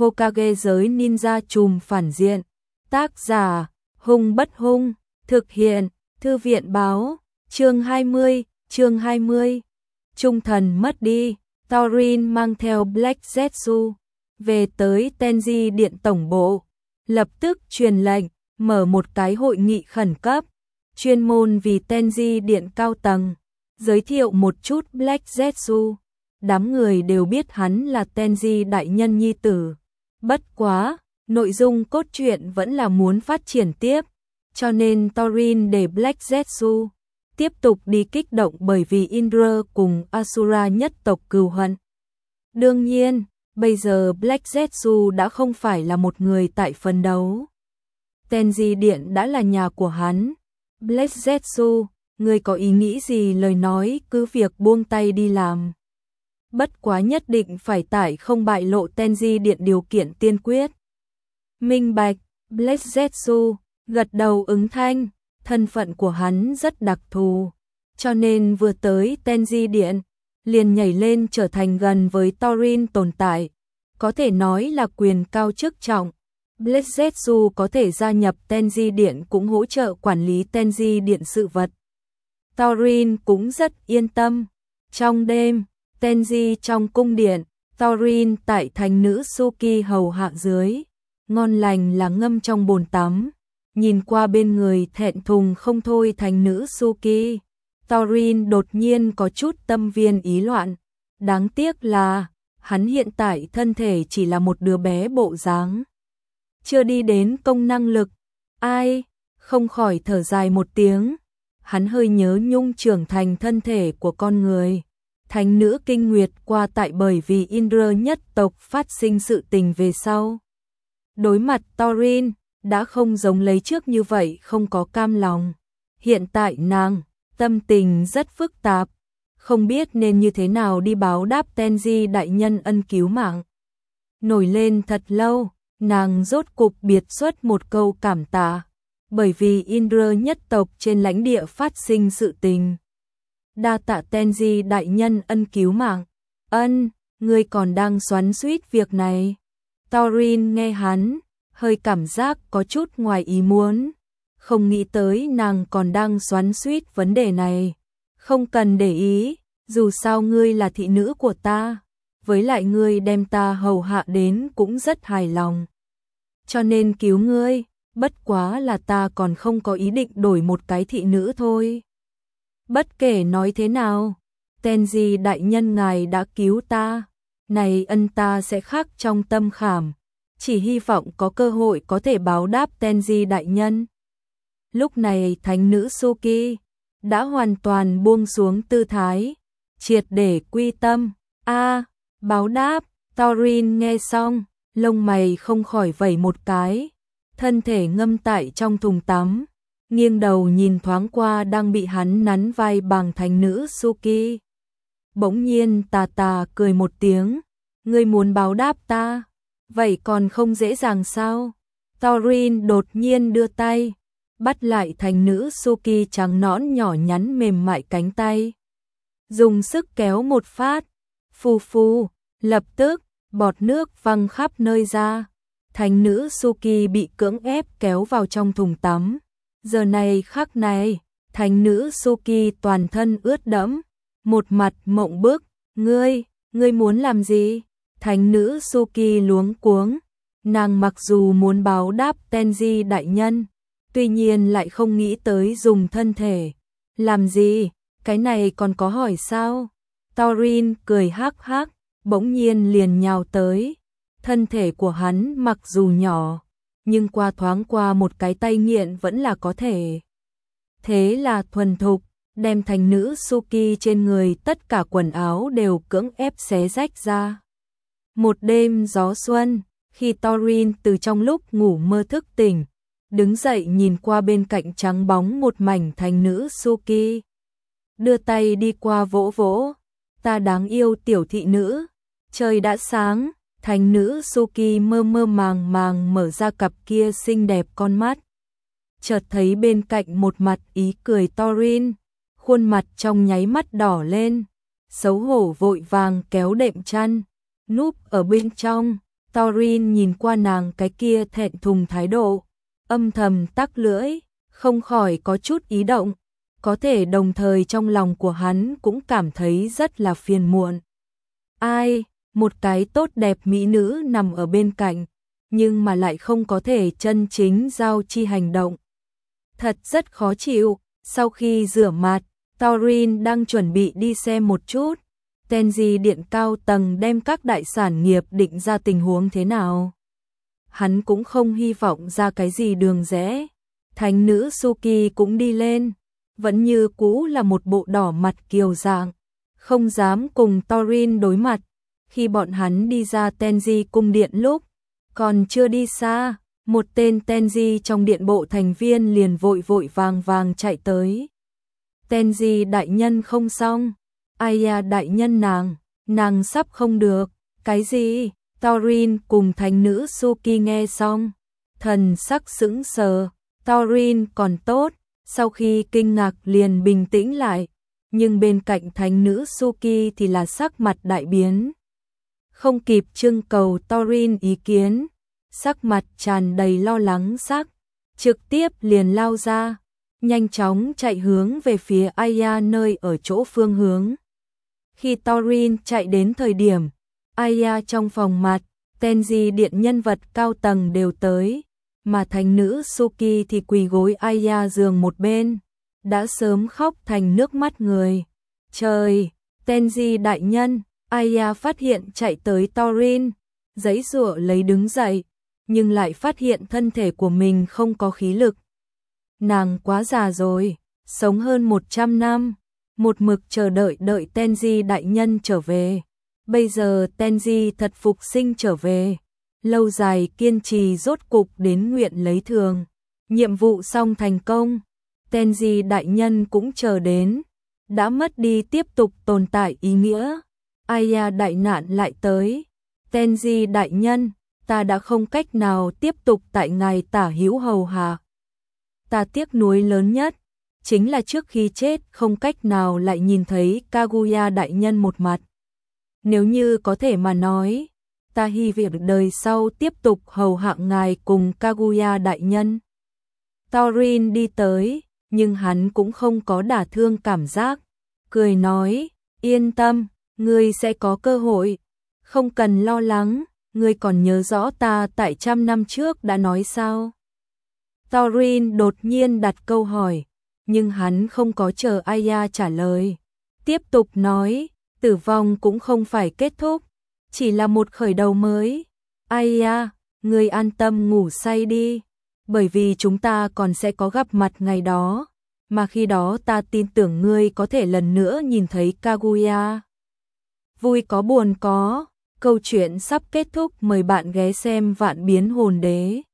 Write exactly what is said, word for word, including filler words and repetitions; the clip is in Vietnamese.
Hokage giới ninja trùm phản diện. Tác giả, Hung Bất Hung, thực hiện, Thư viện báo, chương hai mươi, chương hai mươi. Trung thần mất đi, Thorin mang theo Black Zetsu về tới Tenji Điện Tổng Bộ, lập tức truyền lệnh, mở một cái hội nghị khẩn cấp, chuyên môn vì Tenji Điện cao tầng, giới thiệu một chút Black Zetsu. Đám người đều biết hắn là Tenji đại nhân nhi tử. Bất quá, nội dung cốt truyện vẫn là muốn phát triển tiếp, cho nên Thorin để Black Zetsu tiếp tục đi kích động bởi vì Indra cùng Asura nhất tộc cừu hận. Đương nhiên, bây giờ Black Zetsu đã không phải là một người tại phân đấu. Tenji Điện đã là nhà của hắn. Black Zetsu, người có ý nghĩ gì lời nói cứ việc buông tay đi làm. Bất quá nhất định phải tại không bại lộ Tenji Điện điều kiện tiên quyết. Minh bạch, Black Zetsu gật đầu ứng thanh, thân phận của hắn rất đặc thù, cho nên vừa tới Tenji Điện, liền nhảy lên trở thành gần với Thorin tồn tại, có thể nói là quyền cao chức trọng. Black Zetsu có thể gia nhập Tenji Điện cũng hỗ trợ quản lý Tenji Điện sự vật. Thorin cũng rất yên tâm. Trong đêm, Tenji trong cung điện, Thorin tại thành nữ Suki hầu hạ dưới, ngon lành là ngâm trong bồn tắm, nhìn qua bên người thẹn thùng không thôi thành nữ Suki. Thorin đột nhiên có chút tâm viên ý loạn, đáng tiếc là hắn hiện tại thân thể chỉ là một đứa bé bộ dáng, chưa đi đến công năng lực. Ai, không khỏi thở dài một tiếng, hắn hơi nhớ nhung trưởng thành thân thể của con người. Thánh nữ Kinh Nguyệt qua tại bởi vì Indra nhất tộc phát sinh sự tình về sau. Đối mặt Thorin, đã không giống lấy trước như vậy không có cam lòng. Hiện tại nàng, tâm tình rất phức tạp, không biết nên như thế nào đi báo đáp Tenji đại nhân ân cứu mạng. Nổi lên thật lâu, nàng rốt cục biệt xuất một câu cảm tạ, bởi vì Indra nhất tộc trên lãnh địa phát sinh sự tình. Đa tạ Tenji đại nhân ân cứu mạng. Ân, ngươi còn đang xoắn xuýt việc này. Thorin nghe hắn, hơi cảm giác có chút ngoài ý muốn, không nghĩ tới nàng còn đang xoắn xuýt vấn đề này. Không cần để ý, dù sao ngươi là thị nữ của ta, với lại ngươi đem ta hầu hạ đến cũng rất hài lòng, cho nên cứu ngươi, bất quá là ta còn không có ý định đổi một cái thị nữ thôi. Bất kể nói thế nào, Tenji đại nhân ngài đã cứu ta, này ân ta sẽ khắc trong tâm khảm, chỉ hy vọng có cơ hội có thể báo đáp Tenji đại nhân. Lúc này thánh nữ Suki đã hoàn toàn buông xuống tư thái, triệt để quy tâm. A, à, báo đáp. Thorin nghe xong, lông mày không khỏi vẩy một cái, thân thể ngâm tại trong thùng tắm, nghiêng đầu nhìn thoáng qua đang bị hắn nắn vai bằng thánh nữ Suki. Bỗng nhiên tà tà cười một tiếng, ngươi muốn báo đáp ta, vậy còn không dễ dàng sao? Thorin đột nhiên đưa tay, bắt lại thánh nữ Suki trắng nõn nhỏ nhắn mềm mại cánh tay, dùng sức kéo một phát, phù phù, lập tức, bọt nước văng khắp nơi ra, thánh nữ Suki bị cưỡng ép kéo vào trong thùng tắm. Giờ này khắc này, thánh nữ Suki toàn thân ướt đẫm, một mặt mộng bức, ngươi, ngươi muốn làm gì? Thánh nữ Suki luống cuống, nàng mặc dù muốn báo đáp Tenji đại nhân, tuy nhiên lại không nghĩ tới dùng thân thể. Làm gì? Cái này còn có hỏi sao? Thorin cười hắc hắc, bỗng nhiên liền nhào tới. Thân thể của hắn mặc dù nhỏ, nhưng qua thoáng qua một cái tay nghiện vẫn là có thể. Thế là thuần thục, đem thành nữ Suki trên người tất cả quần áo đều cưỡng ép xé rách ra. Một đêm gió xuân, khi Thorin từ trong lúc ngủ mơ thức tỉnh, đứng dậy nhìn qua bên cạnh trắng bóng một mảnh thành nữ Suki, đưa tay đi qua vỗ vỗ, ta đáng yêu tiểu thị nữ. Trời đã sáng, thành nữ Suki mơ mơ màng màng mở ra cặp kia xinh đẹp con mắt, chợt thấy bên cạnh một mặt ý cười Thorin, khuôn mặt trong nháy mắt đỏ lên, xấu hổ vội vàng kéo đệm chăn, núp ở bên trong, Torin nhìn qua nàng cái kia thẹn thùng thái độ, âm thầm tắc lưỡi, không khỏi có chút ý động, có thể đồng thời trong lòng của hắn cũng cảm thấy rất là phiền muộn. Ai, một cái tốt đẹp mỹ nữ nằm ở bên cạnh, nhưng mà lại không có thể chân chính giao chi hành động. Thật rất khó chịu. Sau khi rửa mặt, Torin đang chuẩn bị đi xem một chút, Tenji điện cao tầng đem các đại sản nghiệp định ra tình huống thế nào. Hắn cũng không hy vọng ra cái gì đường rẽ. Thánh nữ Suki cũng đi lên, vẫn như cũ là một bộ đỏ mặt kiều dạng, không dám cùng Torin đối mặt. Khi bọn hắn đi ra Tenji cung điện lúc, còn chưa đi xa, một tên Tenji trong điện bộ thành viên liền vội vội vàng vàng chạy tới. Tenji đại nhân không xong, Aya đại nhân nàng, nàng sắp không được, cái gì? Torin cùng thánh nữ Suki nghe xong, thần sắc sững sờ. Torin còn tốt, sau khi kinh ngạc liền bình tĩnh lại, nhưng bên cạnh thánh nữ Suki thì là sắc mặt đại biến. Không kịp trưng cầu Torin ý kiến, sắc mặt tràn đầy lo lắng sắc, trực tiếp liền lao ra, nhanh chóng chạy hướng về phía Aya nơi ở chỗ phương hướng. Khi Torin chạy đến thời điểm, Aya trong phòng mặt, Tenji điện nhân vật cao tầng đều tới, mà thánh nữ Suki thì quỳ gối Aya giường một bên, đã sớm khóc thành nước mắt người. Trời, Tenji đại nhân, Aya phát hiện chạy tới Torin, giãy giụa lấy đứng dậy, nhưng lại phát hiện thân thể của mình không có khí lực. Nàng quá già rồi, sống hơn một trăm năm, một mực chờ đợi đợi Tenji đại nhân trở về. Bây giờ Tenji thật phục sinh trở về, lâu dài kiên trì rốt cục đến nguyện lấy thường. Nhiệm vụ xong thành công, Tenji đại nhân cũng chờ đến, đã mất đi tiếp tục tồn tại ý nghĩa. Aya đại nạn lại tới, Tenji đại nhân, ta đã không cách nào tiếp tục tại ngài tả hữu hầu hạ. Ta tiếc nuối lớn nhất, chính là trước khi chết không cách nào lại nhìn thấy Kaguya đại nhân một mặt. Nếu như có thể mà nói, ta hy vọng đời sau tiếp tục hầu hạ ngài cùng Kaguya đại nhân. Torin đi tới, nhưng hắn cũng không có đả thương cảm giác, cười nói, yên tâm, ngươi sẽ có cơ hội, không cần lo lắng, ngươi còn nhớ rõ ta tại trăm năm trước đã nói sao? Torin đột nhiên đặt câu hỏi, nhưng hắn không có chờ Aya trả lời, tiếp tục nói, tử vong cũng không phải kết thúc, chỉ là một khởi đầu mới. Aya, ngươi an tâm ngủ say đi, bởi vì chúng ta còn sẽ có gặp mặt ngày đó, mà khi đó ta tin tưởng ngươi có thể lần nữa nhìn thấy Kaguya. Vui có buồn có, câu chuyện sắp kết thúc, mời bạn ghé xem Vạn Biến Hồn Đế.